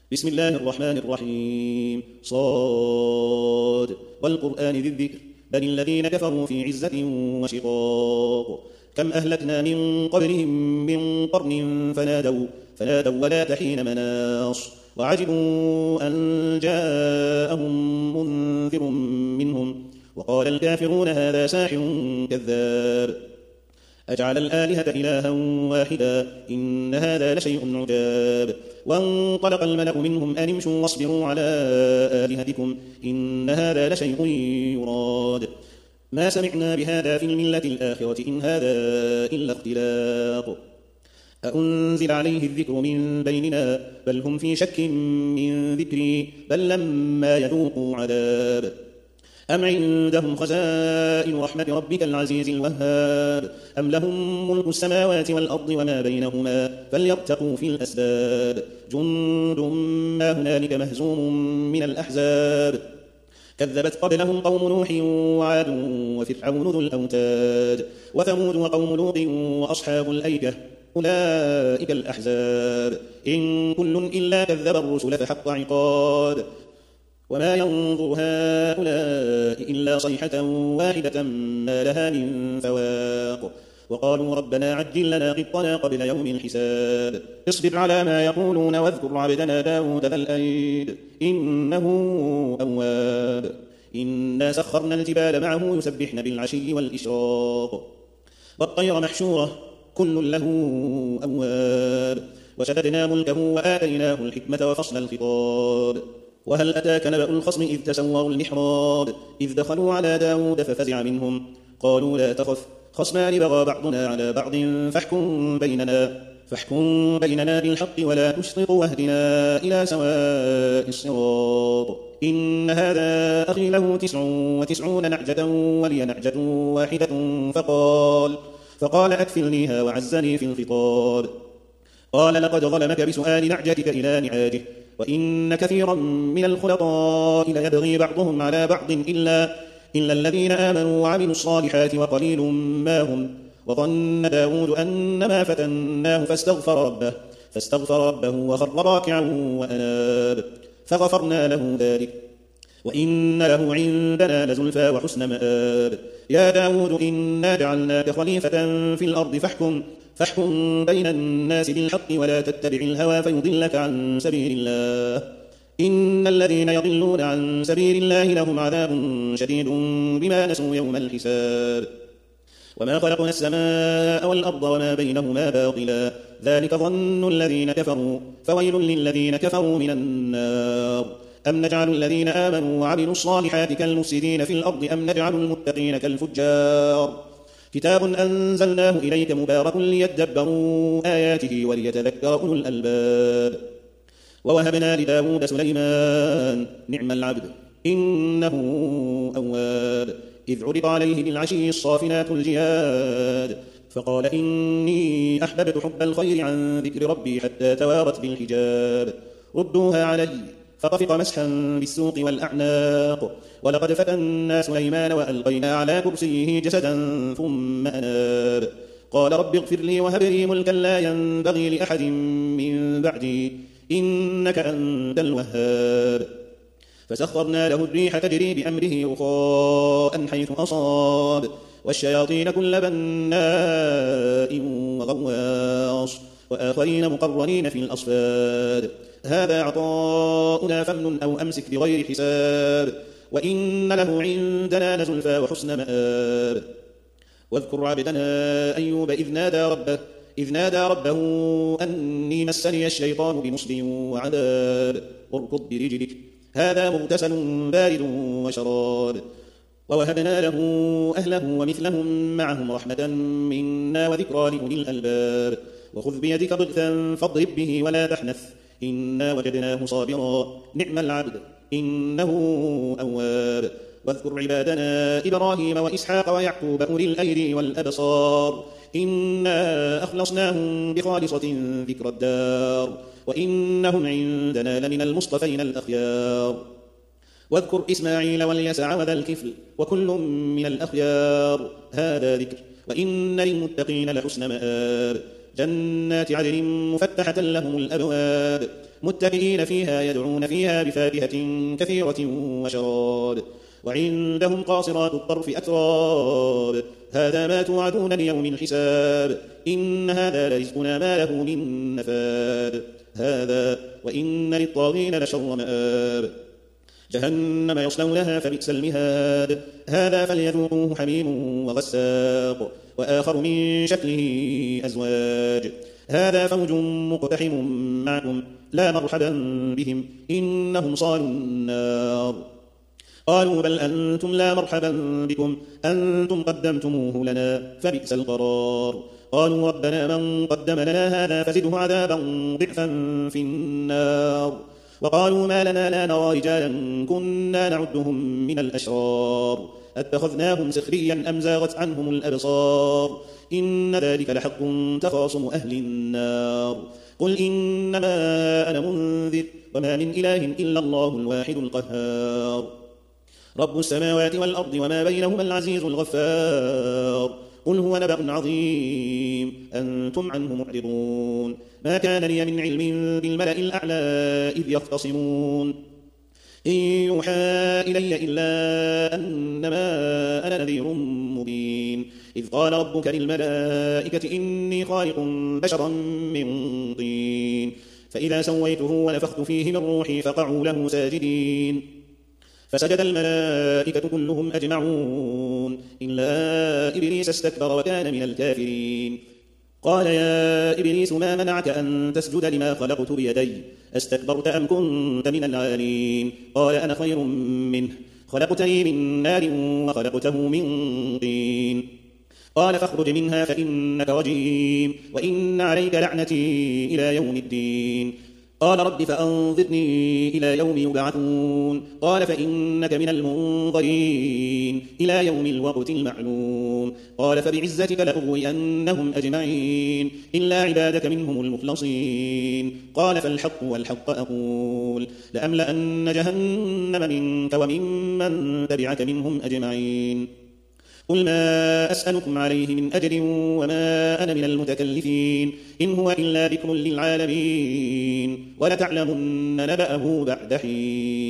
بسم الله الرحمن الرحيم صاد والقرآن ذي الذكر بل الذين كفروا في عزة وشقاق كم أهلكنا من قبلهم من قرن فنادوا ولا حين مناص وعجبوا أن جاءهم منذر منهم وقال الكافرون هذا ساحر كذاب أجعل الآلهة إلها واحدا إن هذا لشيء عجاب وانطلق الملأ منهم أن امشوا واصبروا على آلهتكم إن هذا لشيء يراد ما سمعنا بهذا في الملة الآخرة إن هذا إلا اختلاق أأنزل عليه الذكر من بيننا بل هم في شك من ذكري بل لما يذوقوا عذاب أم عندهم خزائن رحمة ربك العزيز الوهاب أم لهم ملك السماوات والأرض وما بينهما فليرتقوا في الأسباب جند ما هنالك مهزوم من الأحزاب كذبت قبلهم قوم نوح وعاد وفرعون ذو الأوتاد وثمود وقوم لوط وأصحاب الأيكة أولئك الأحزاب إن كل إلا كذب الرسل فحق عقاب وما ينظر هؤلاء إلا صيحة واحدة ما لها من فواق وقالوا ربنا عجل لنا قطنا قبل يوم الحساب اصبر على ما يقولون واذكر عبدنا داود ذا الأيد إنه أواب إنا سخرنا الجبال معه يسبحن بالعشي والإشراق والطير محشورة كل له أواب وشددنا ملكه وآتيناه الحكمة وفصل الخطاب وهل أتاك نبأ الخصم إذ تسوروا المحراب إذ دخلوا على داود ففزع منهم قالوا لا تخف خصمان بغى بعضنا على بعض فاحكم بيننا بالحق ولا تشطط واهدنا إلى سواء الصراط إن هذا أخي له 99 نعجة ولي نعجة واحدة فقال أكفلنيها وعزني في الخطاب قال لقد ظلمك بسؤال نعجتك إلى نعاجه وإن كثيرا من الخلطاء ليبغي بعضهم على بعض إلا الذين آمنوا وعملوا الصالحات وقليل ما هم وظن داود أنما فتناه فاستغفر ربه وخر راكعا وأناب فغفرنا له ذلك وإن له عندنا لزلفى وحسن مآب يا داود إنا جعلناك خليفة في الأرض فاحكم بين الناس بالحق ولا تتبع الهوى فيضلك عن سبيل الله إن الذين يضلون عن سبيل الله لهم عذاب شديد بما نسوا يوم الحساب وما خلقنا السماء والأرض وما بينهما باطلا ذلك ظن الذين كفروا فويل للذين كفروا من النار أم نجعل الذين آمنوا وعملوا الصالحات كالمفسدين في الأرض أم نجعل المتقين كالفجار كتاب أنزلناه إليك مبارك ليدبروا آياته وليتذكر أولو الألباب ووهبنا لداود سليمان نعم العبد إنه أواب إذ عرض عليه بالعشي الصافنات الجياد فقال إني أحببت حب الخير عن ذكر ربي حتى توارت بالحجاب ردوها علي فطفق مسحا بالسوق والأعناق ولقد فتنا سليمان وألقينا على كرسيه جسدا ثم أناب قال رب اغفر لي وهب لي ملكا لا ينبغي لأحد من بعدي إنك أنت الوهاب فسخرنا له الريح تجري بأمره رخاء حيث أصاب والشياطين كل بناء وغواص وآخرين مقرنين في الأصفاد هذا عطاؤنا فامنن أو أمسك بغير حساب وإن له عندنا لزلفى وحسن مآب واذكر عبدنا أيوب إذ نادى ربه أني مسني الشيطان بنصب وعذاب اركض برجلك هذا مغتسل بارد وشراب ووهبنا له أهله ومثلهم معهم رحمة منا وذكرى لأولي الألباب وخذ بيدك ضغثا فاضرب به ولا تحنث إنا وجدناه صابرا نعم العبد إنه أواب واذكر عبادنا إبراهيم وإسحاق ويعقوب أولي الأيدي والأبصار إنا أخلصناهم بخالصة ذكر الدار وإنهم عندنا لمن المصطفين الأخيار واذكر إسماعيل واليسع وذا الكفل وكل من الأخيار هذا ذكر وإن للمتقين لحسن مآب جنات عدن مفتحة لهم الأبواب متكئين فيها يدعون فيها بفاكهة كثيرة وشراب وعندهم قاصرات الطرف أتراب هذا ما توعدون ليوم الحساب إن هذا لرزقنا ما له من نفاد هذا وإن للطاغين لشر مآب جهنم يصلونها فبئس المهاد هذا فليذوقوه حميم وغساق وآخر من شكله أزواج هذا فوج مقتحم معكم لا مرحبا بهم إنهم صالوا النار قالوا بل أنتم لا مرحبا بكم أنتم قدمتموه لنا فبئس القرار قالوا ربنا من قدم لنا هذا فزده عذابا ضعفا في النار وقالوا ما لنا لا نرى رجالا كنا نعدهم من الأشرار اتخذناهم سخريا أم زاغت عنهم الأبصار إن ذلك لحق تخاصم أهل النار قل إنما أنا منذر وما من إله إلا الله الواحد القهار رب السماوات والأرض وما بينهما العزيز الغفار قل هو نبأ عظيم أنتم عنه معرضون ما كان لي من علم بالملأ الأعلى إذ يختصمون إن يوحى إلي إلا أنما أنا نذير مبين إذ قال ربك للملائكة إني خالق بشرا من طين فإذا سويته ونفخت فيه من روحي فقعوا له ساجدين فسجد الملائكة كلهم أجمعون إلا إبليس استكبر وكان من الكافرين قال يا إبليس ما منعك أن تسجد لما خلقت بيدي استكبرت أم كنت من العالين قال أنا خير منه خلقتني من نار وخلقته من طين قال فاخرج منها فإنك رجيم وإن عليك لعنتي إلى يوم الدين قال رب فأنظرني إلى يوم يبعثون قال فإنك من المنظرين إلى يوم الوقت المعلوم قال فبعزتك لأغوينهم أجمعين إلا عبادك منهم المخلصين قال فالحق والحق أقول لأملأن جهنم منك وممن تبعك منهم أجمعين قل ما أسألكم عليه من أجر وما أنا من المتكلفين إن هو إلا ذكر للعالمين ولتعلمن نبأه بعد حين